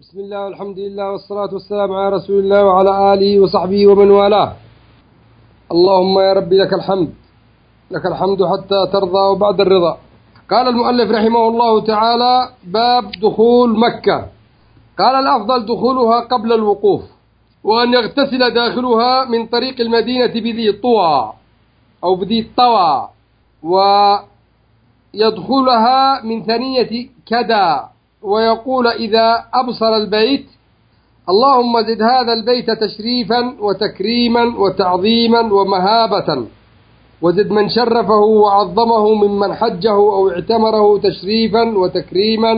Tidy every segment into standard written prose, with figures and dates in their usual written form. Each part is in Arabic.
بسم الله والحمد لله والصلاة والسلام على رسول الله وعلى آله وصحبه ومن والاه. اللهم يا ربي لك الحمد، لك الحمد حتى ترضى وبعد الرضا. قال المؤلف رحمه الله تعالى: باب دخول مكة. قال: الأفضل دخولها قبل الوقوف، وأن يغتسل داخلها من طريق المدينة بذي طوى أو بذي الطوى، ويدخلها من ثنية كدا، ويقول إذا أبصر البيت: اللهم زد هذا البيت تشريفا وتكريما وتعظيما ومهابة، وزد من شرفه وعظمه ممن حجه أو اعتمره تشريفا وتكريما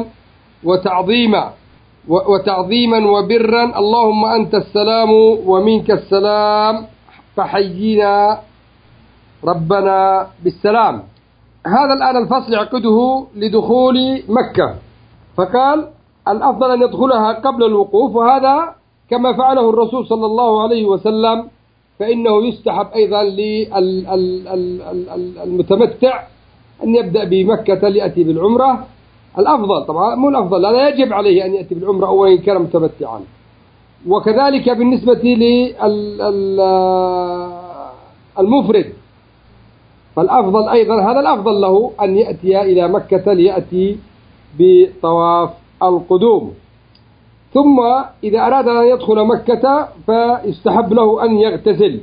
وتعظيما وبرا. اللهم أنت السلام ومنك السلام، فحيينا ربنا بالسلام. هذا الآن الفصل يعقده لدخول مكة، فقال: الأفضل أن يدخلها قبل الوقوف، وهذا كما فعله الرسول صلى الله عليه وسلم، فإنه يستحب أيضا للمتمتع أن يبدأ بمكة ليأتي بالعمرة. الأفضل طبعا مو الأفضل، لا يجب عليه أن يأتي بالعمرة أو إن كان متمتعا. وكذلك بالنسبة للمفرد، فالأفضل أيضا هذا الأفضل له أن يأتي إلى مكة ليأتي بطواف القدوم. ثم إذا أراد أن يدخل مكة فيستحب له أن يغتسل،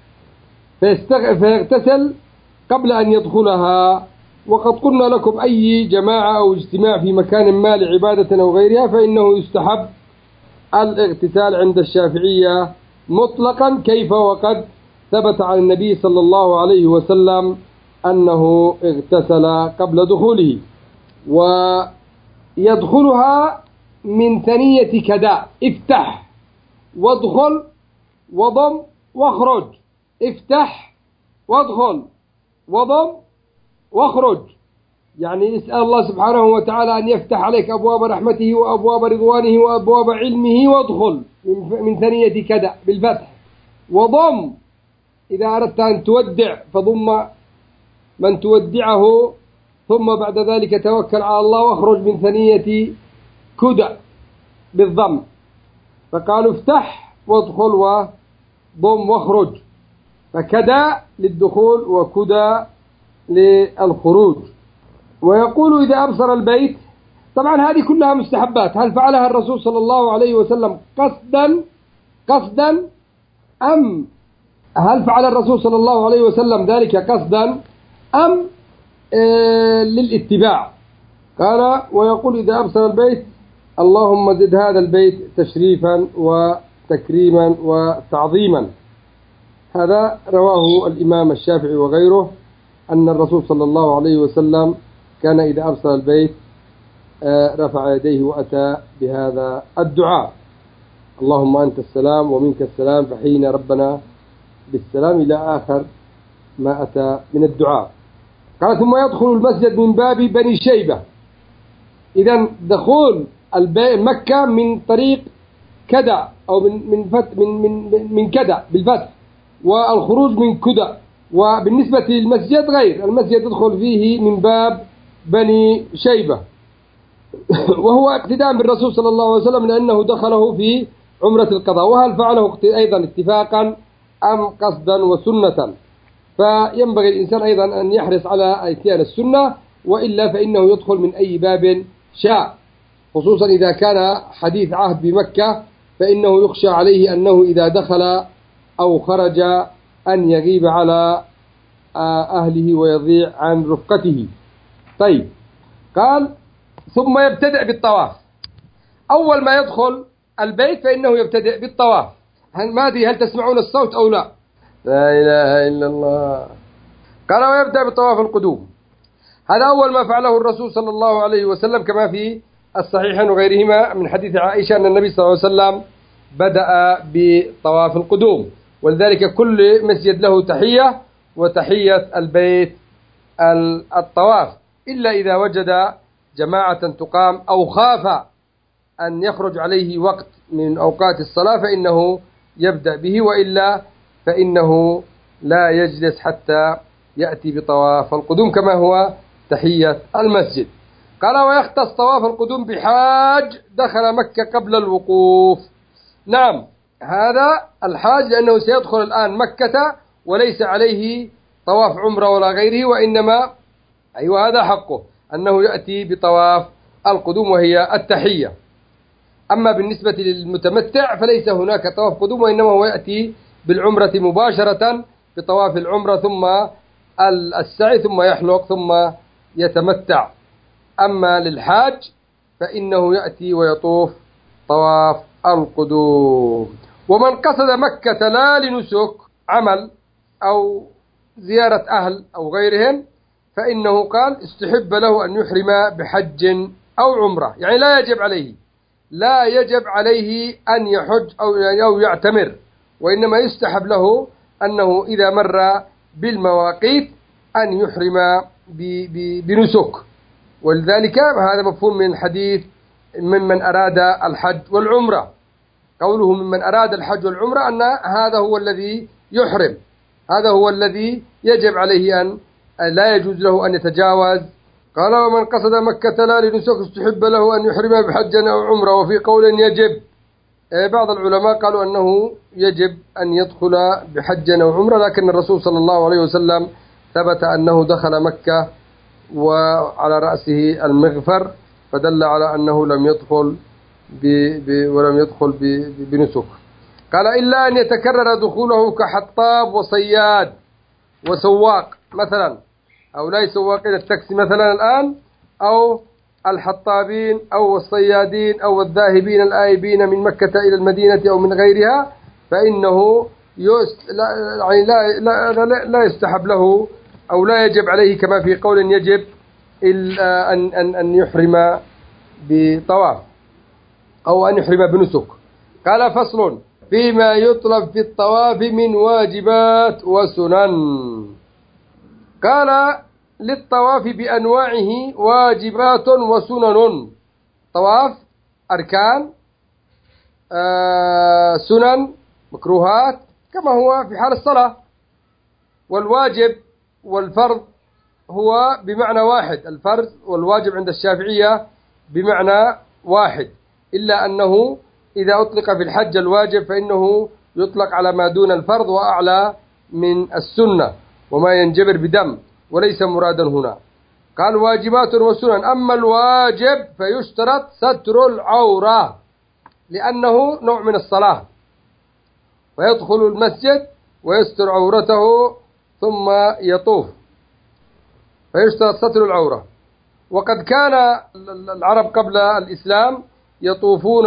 فيغتسل قبل أن يدخلها. وقد قلنا لكم أي جماعة أو اجتماع في مكان ما لعبادة أو غيرها فإنه يستحب الاغتسال عند الشافعية مطلقا، كيف وقد ثبت عن النبي صلى الله عليه وسلم أنه اغتسل قبل دخوله. ويدخلها من ثنية كدا، افتح وادخل وضم واخرج، افتح وادخل وضم واخرج، يعني اسأل الله سبحانه وتعالى أن يفتح عليك أبواب رحمته وأبواب رضوانه وأبواب علمه، وادخل من ثنية كدا بالفتح. وضم إذا أردت أن تودع فضم من تودعه، ثم بعد ذلك توكل على الله واخرج من ثنية كدا بالضم. فقالوا افتح وادخل وضم واخرج، فكدا للدخول وكدا للخروج. ويقول إذا أبصر البيت، طبعا هذه كلها مستحبات. هل فعلها الرسول صلى الله عليه وسلم قصدا أم هل فعل الرسول صلى الله عليه وسلم ذلك قصدا أم للاتباع؟ قال: ويقول إذا أبصر البيت: اللهم زد هذا البيت تشريفا وتكريما وتعظيما. هذا رواه الإمام الشافعي وغيره أن الرسول صلى الله عليه وسلم كان إذا أبصر البيت رفع يديه وأتى بهذا الدعاء: اللهم أنت السلام ومنك السلام، فحيينا ربنا بالسلام، إلى آخر ما أتى من الدعاء. قال: ثم يدخل المسجد من باب بني شيبة. إذن دخول مكة من طريق كدا أو من كدا بالفتح، والخروج من كدا. وبالنسبة للمسجد غير، المسجد يدخل فيه من باب بني شيبة، وهو اقتداء بالرسول صلى الله عليه وسلم لأنه دخله في عمرة القضاء. وهل فعله أيضا اتفاقا أم قصدا وسنة؟ فينبغي الإنسان أيضا أن يحرص على إتيان السنة، وإلا فإنه يدخل من أي باب شاء، خصوصا إذا كان حديث عهد بمكة، فإنه يخشى عليه أنه إذا دخل أو خرج أن يغيب على أهله ويضيع عن رفقته. طيب، قال: ثم يبتدئ بالطواف. أول ما يدخل البيت فإنه يبتدئ بالطواف. هل تسمعون الصوت أو لا؟ لا إله إلا الله. قال: ويبدأ بطواف القدوم. هذا أول ما فعله الرسول صلى الله عليه وسلم، كما في الصحيحين وغيرهما من حديث عائشة أن النبي صلى الله عليه وسلم بدأ بطواف القدوم. ولذلك كل مسجد له تحية، وتحية البيت الطواف، إلا إذا وجد جماعة تقام أو خاف أن يخرج عليه وقت من أوقات الصلاة فإنه يبدأ به، وإلا فإنه لا يجلس حتى يأتي بطواف القدوم كما هو تحية المسجد. قال ويختص طواف القدوم بحاج دخل مكة قبل الوقوف. نعم، هذا الحاج لأنه سيدخل الآن مكة وليس عليه طواف عمرة ولا غيره، وإنما أيوة هذا حقه أنه يأتي بطواف القدوم وهي التحية. أما بالنسبة للمتمتع فليس هناك طواف قدوم، وإنما هو يأتي بالعمرة مباشرة بطواف العمرة ثم السعي ثم يحلق ثم يتمتع. أما للحاج فإنه يأتي ويطوف طواف القدوم. ومن قصد مكة لا لنسك عمل أو زيارة أهل أو غيرهم فإنه قال استحب له أن يحرم بحج أو عمرة، يعني لا يجب عليه أن يحج أو يعتمر، وإنما يستحب له أنه إذا مر بالمواقيت أن يحرم بنسك. ولذلك هذا مفهوم من الحديث ممن أراد الحج والعمرة، قوله ممن أراد الحج والعمرة أن هذا هو الذي يحرم، هذا هو الذي يجب عليه أن لا يجوز له أن يتجاوز. قال ومن قصد مكة لا لنسك استحب له أن يحرم بحج أو عمرة. وفي قول يجب، بعض العلماء قالوا أنه يجب أن يدخل بحج أو عمرة، لكن الرسول صلى الله عليه وسلم ثبت أنه دخل مكة وعلى رأسه المغفر، فدل على أنه لم يدخل ولم يدخل بنسك. قال إلا أن يتكرر دخوله كحطاب وصياد وسواق مثلا، هؤلاء سواقين التاكسي مثلا الآن، أو الحطابين أو الصيادين أو الذاهبين الآيبين من مكة إلى المدينة أو من غيرها، فإنه لا يستحب له أو لا يجب عليه كما في قول يجب إلا أن يحرم بطواف أو أن يحرم بنسك. قال فصل فيما يطلب في الطواف من واجبات وسنن. قال للطواف بأنواعه واجبات وسنن. طواف أركان، سنن مكروهات كما هو في حال الصلاة. والواجب والفرض هو بمعنى واحد، الفرض والواجب عند الشافعية بمعنى واحد، إلا أنه إذا أطلق في الحج الواجب فإنه يطلق على ما دون الفرض وأعلى من السنة وما ينجبر بدم، وليس مرادا هنا. قال واجبات وسنن. أما الواجب فيشترط ستر العورة لأنه نوع من الصلاة، ويدخل المسجد ويستر عورته ثم يطوف، فيشترط ستر العورة. وقد كان العرب قبل الإسلام يطوفون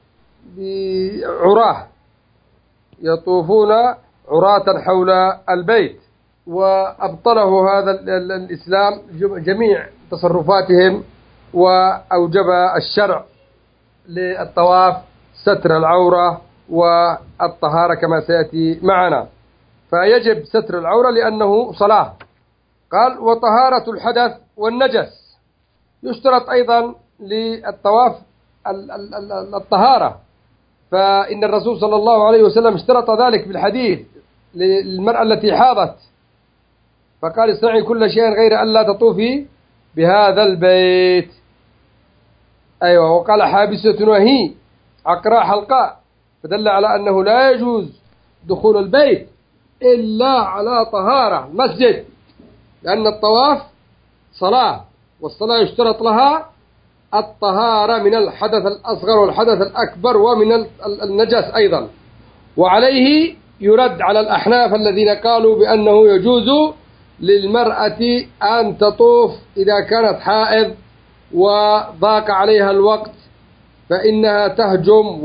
بعراه، يطوفون عراة حول البيت، وأبطله هذا الإسلام جميع تصرفاتهم، وأوجب الشرع للطواف ستر العورة والطهارة كما سيأتي معنا، فيجب ستر العورة لأنه صلاة. قال وطهارة الحدث والنجس. يشترط أيضا للطواف الطهارة، فإن الرسول صلى الله عليه وسلم اشترط ذلك بالحديث للمرأة التي حاضت، فقال اصنعي كل شيء غير ألا تطوفي بهذا البيت. أيوة. وقال حابسة وهي عقراء حلقاء، فدل على أنه لا يجوز دخول البيت إلا على طهارة المسجد، لأن الطواف صلاة، والصلاة يشترط لها الطهارة من الحدث الأصغر والحدث الأكبر ومن النجس أيضا. وعليه يرد على الأحناف الذين قالوا بأنه يجوز للمرأة أن تطوف إذا كانت حائض وضاق عليها الوقت، فإنها تهجم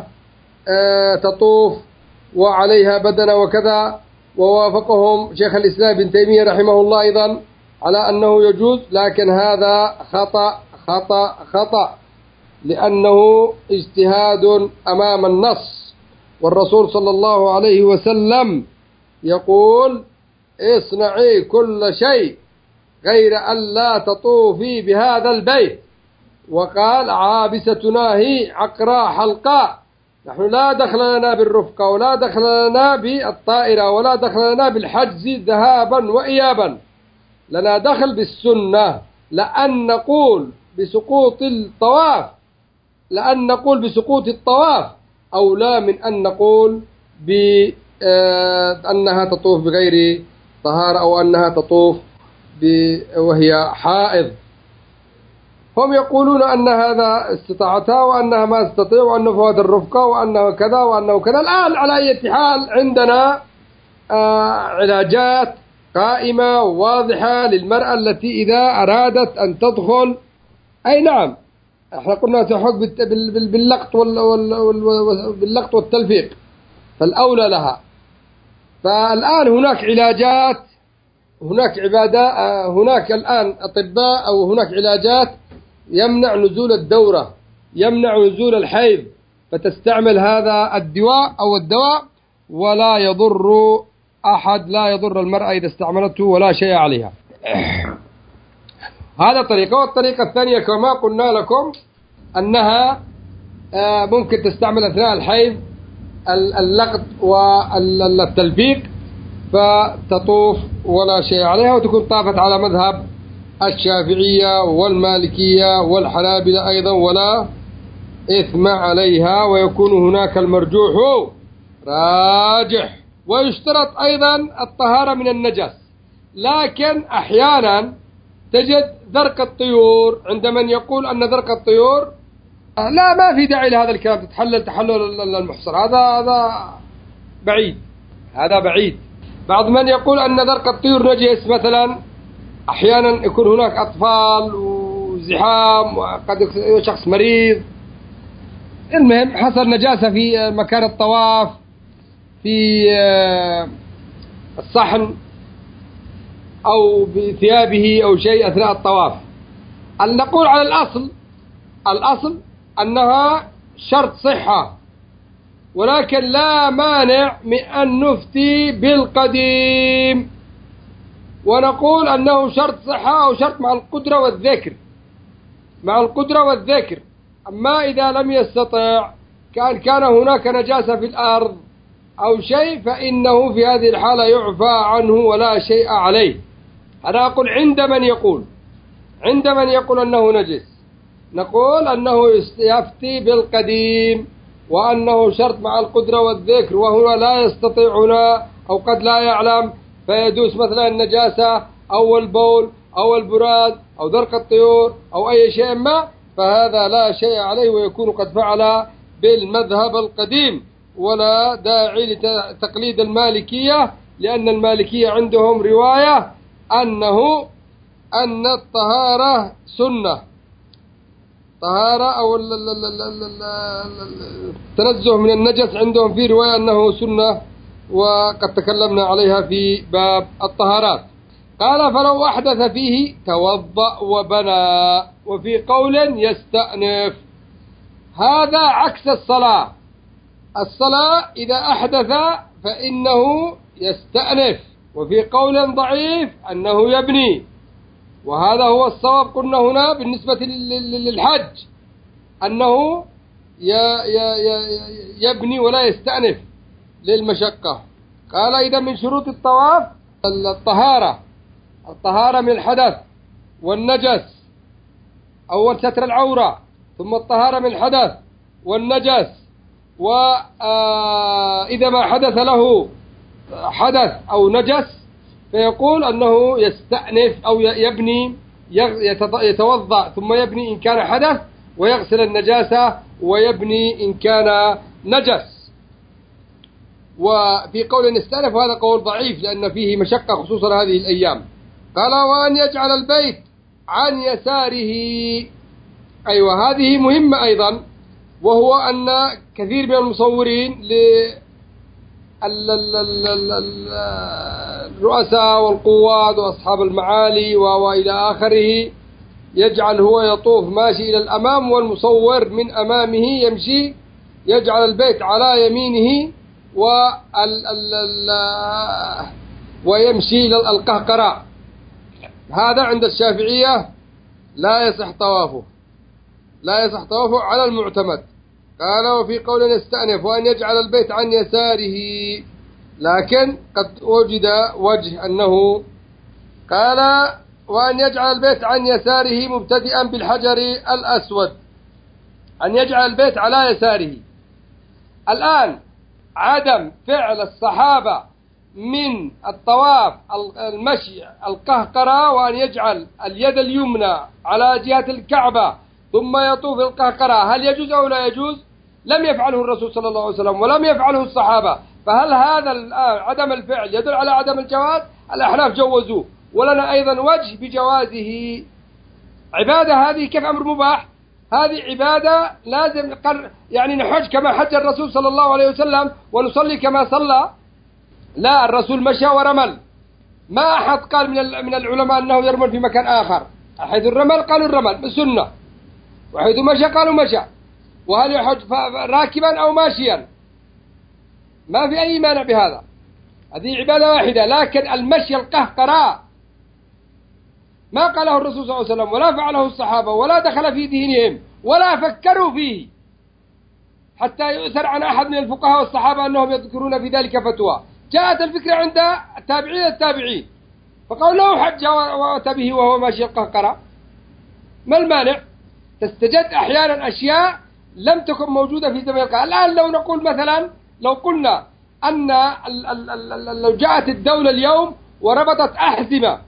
وتطوف وعليها بدنة وكذا. ووافقهم شيخ الإسلام ابن تيمية رحمه الله أيضا على أنه يجوز، لكن هذا خطأ خطأ خطأ، لأنه اجتهاد أمام النص. والرسول صلى الله عليه وسلم يقول اصنعي كل شيء غير أن لا تطوفي بهذا البيت. وقال عابستنا هي عقراء حلقاء، نحن لا دخل لنا بالرفقة ولا دخل لنا بالطائرة ولا دخل لنا بالحجز ذهابا وإيابا، لنا دخل بالسنة، لأن نقول بسقوط الطواف، لأن نقول بسقوط الطواف أولى من أن نقول بأنها تطوف بغير طهارة أو أنها تطوف وهي حائض. هم يقولون أن هذا استطاعتها وأنها ما تستطيع وأنه فوات الرفقة وأنه كذا وأنه كذا. الآن على أي حال عندنا علاجات قائمة واضحة للمرأة التي إذا أرادت أن تدخل، أي نعم احنا قلنا تحق باللقط والتلفيق، فالأولى لها. فالآن هناك علاجات، هناك هناك الآن أطباء أو هناك علاجات يمنع نزول الدورة، يمنع نزول الحيض، فتستعمل هذا الدواء أو الدواء ولا يضر أحد، لا يضر المرأة إذا استعملته ولا شيء عليها. هذا طريقة. والطريقة الثانية كما قلنا لكم أنها ممكن تستعمل أثناء الحيض اللقط والتلفيق فتطوف ولا شيء عليها، وتكون طافت على مذهب الشافعية والمالكية والحنابلة أيضا ولا إثم عليها، ويكون هناك المرجوح راجح. ويشترط أيضا الطهارة من النجس، لكن أحيانا تجد ذرق الطيور عند من يقول أن ذرق الطيور لا، ما في داعي لهذا الكلام، تتحلل تحلل المحصر، هذا بعيد، هذا بعيد. بعض من يقول أن ذرق الطيور نجس مثلا، أحيانا يكون هناك أطفال وزحام وقد يكون شخص مريض، المهم حصل نجاسة في مكان الطواف في الصحن أو بثيابه أو شيء أثناء الطواف. أن نقول على الأصل أنها شرط صحة، ولكن لا مانع من أن نفتي بالقديم ونقول أنه شرط صحة أو شرط مع القدرة والذكر، مع القدرة والذكر. أما إذا لم يستطع كان هناك نجاسة في الأرض أو شيء فإنه في هذه الحالة يعفى عنه ولا شيء عليه. أنا أقول عند من يقول أنه نجس نقول أنه يفتي بالقديم وأنه شرط مع القدرة والذكر، وهو لا يستطيعنا أو قد لا يعلم فيدوس مثلا النجاسة أو البول أو البراز أو ذرق الطيور أو أي شيء ما، فهذا لا شيء عليه ويكون قد فعل بالمذهب القديم، ولا داعي لتقليد المالكية، لأن المالكية عندهم رواية أن الطهارة سنة، طهارة أو التنزه من النجس عندهم في رواية أنه سنة، وقد تكلمنا عليها في باب الطهارات. قال فلو أحدث فيه توضأ وبنى، وفي قول يستأنف. هذا عكس الصلاة إذا أحدث فإنه يستأنف، وفي قول ضعيف أنه يبني، وهذا هو الصواب. قلنا هنا بالنسبة للحج أنه يبني ولا يستأنف للمشقة. قال إذا من شروط الطواف الطهارة من الحدث والنجس، أول ستر العورة، ثم الطهارة من الحدث والنجس، وإذا ما حدث له حدث أو نجس فيقول أنه يستأنف أو يبني، يتوضأ ثم يبني إن كان حدث، ويغسل النجاسة ويبني إن كان نجس. وفي قول يستأنف وهذا قول ضعيف لأن فيه مشقة خصوصا هذه الأيام. قال وأن يجعل البيت عن يساره. أيوة هذه مهمة أيضا، وهو أن كثير من المصورين الرؤساء والقوات وأصحاب المعالي وإلى آخره يجعل هو يطوف ماشي إلى الأمام والمصور من أمامه يمشي، يجعل البيت على يمينه ويمشي إلى القهقراء. هذا عند الشافعية لا يصح طوافه على المعتمد. قال وفي قول يستأنف وأن يجعل البيت عن يساره، لكن قد وجد وجه أنه قال وأن يجعل البيت عن يساره مبتدئا بالحجر الأسود، أن يجعل البيت على يساره. الآن عدم فعل الصحابة من الطواف المشي القهقرة، وأن يجعل اليد اليمنى على جهة الكعبة ثم يطوف القهقرة، هل يجوز أو لا يجوز؟ لم يفعله الرسول صلى الله عليه وسلم ولم يفعله الصحابة، فهل هذا عدم الفعل يدل على عدم الجواز؟ الأحناف جوزوه، ولنا أيضا وجه بجوازه. عبادة هذه كيف أمر مباح؟ هذه عبادة لازم يعني نحج كما حج الرسول صلى الله عليه وسلم ونصلي كما صلى؟ لا، الرسول مشى ورمل، ما أحد قال من العلماء أنه يرمل في مكان آخر. حيث الرمل قالوا الرمل سنة، وحيث مشى قالوا مشى. وهل يحج راكبا أو ماشيا؟ ما في أي مانع بهذا، هذه عبادة واحدة. لكن المشي القهقراء ما قاله الرسول صلى الله عليه وسلم ولا فعله الصحابة ولا دخل في دينهم ولا فكروا فيه، حتى يؤثر عن أحد من الفقهاء والصحابة أنهم يذكرون في ذلك فتوى. جاءت الفكرة عند التابعين فقالوا له حج وأتى به وهو ماشي القهقرة. ما المانع؟ تستجد أحيانا أشياء لم تكن موجودة في زمن القهقرة. الآن لو نقول مثلا، لو قلنا أن لو جاءت الدولة اليوم وربطت أحزمة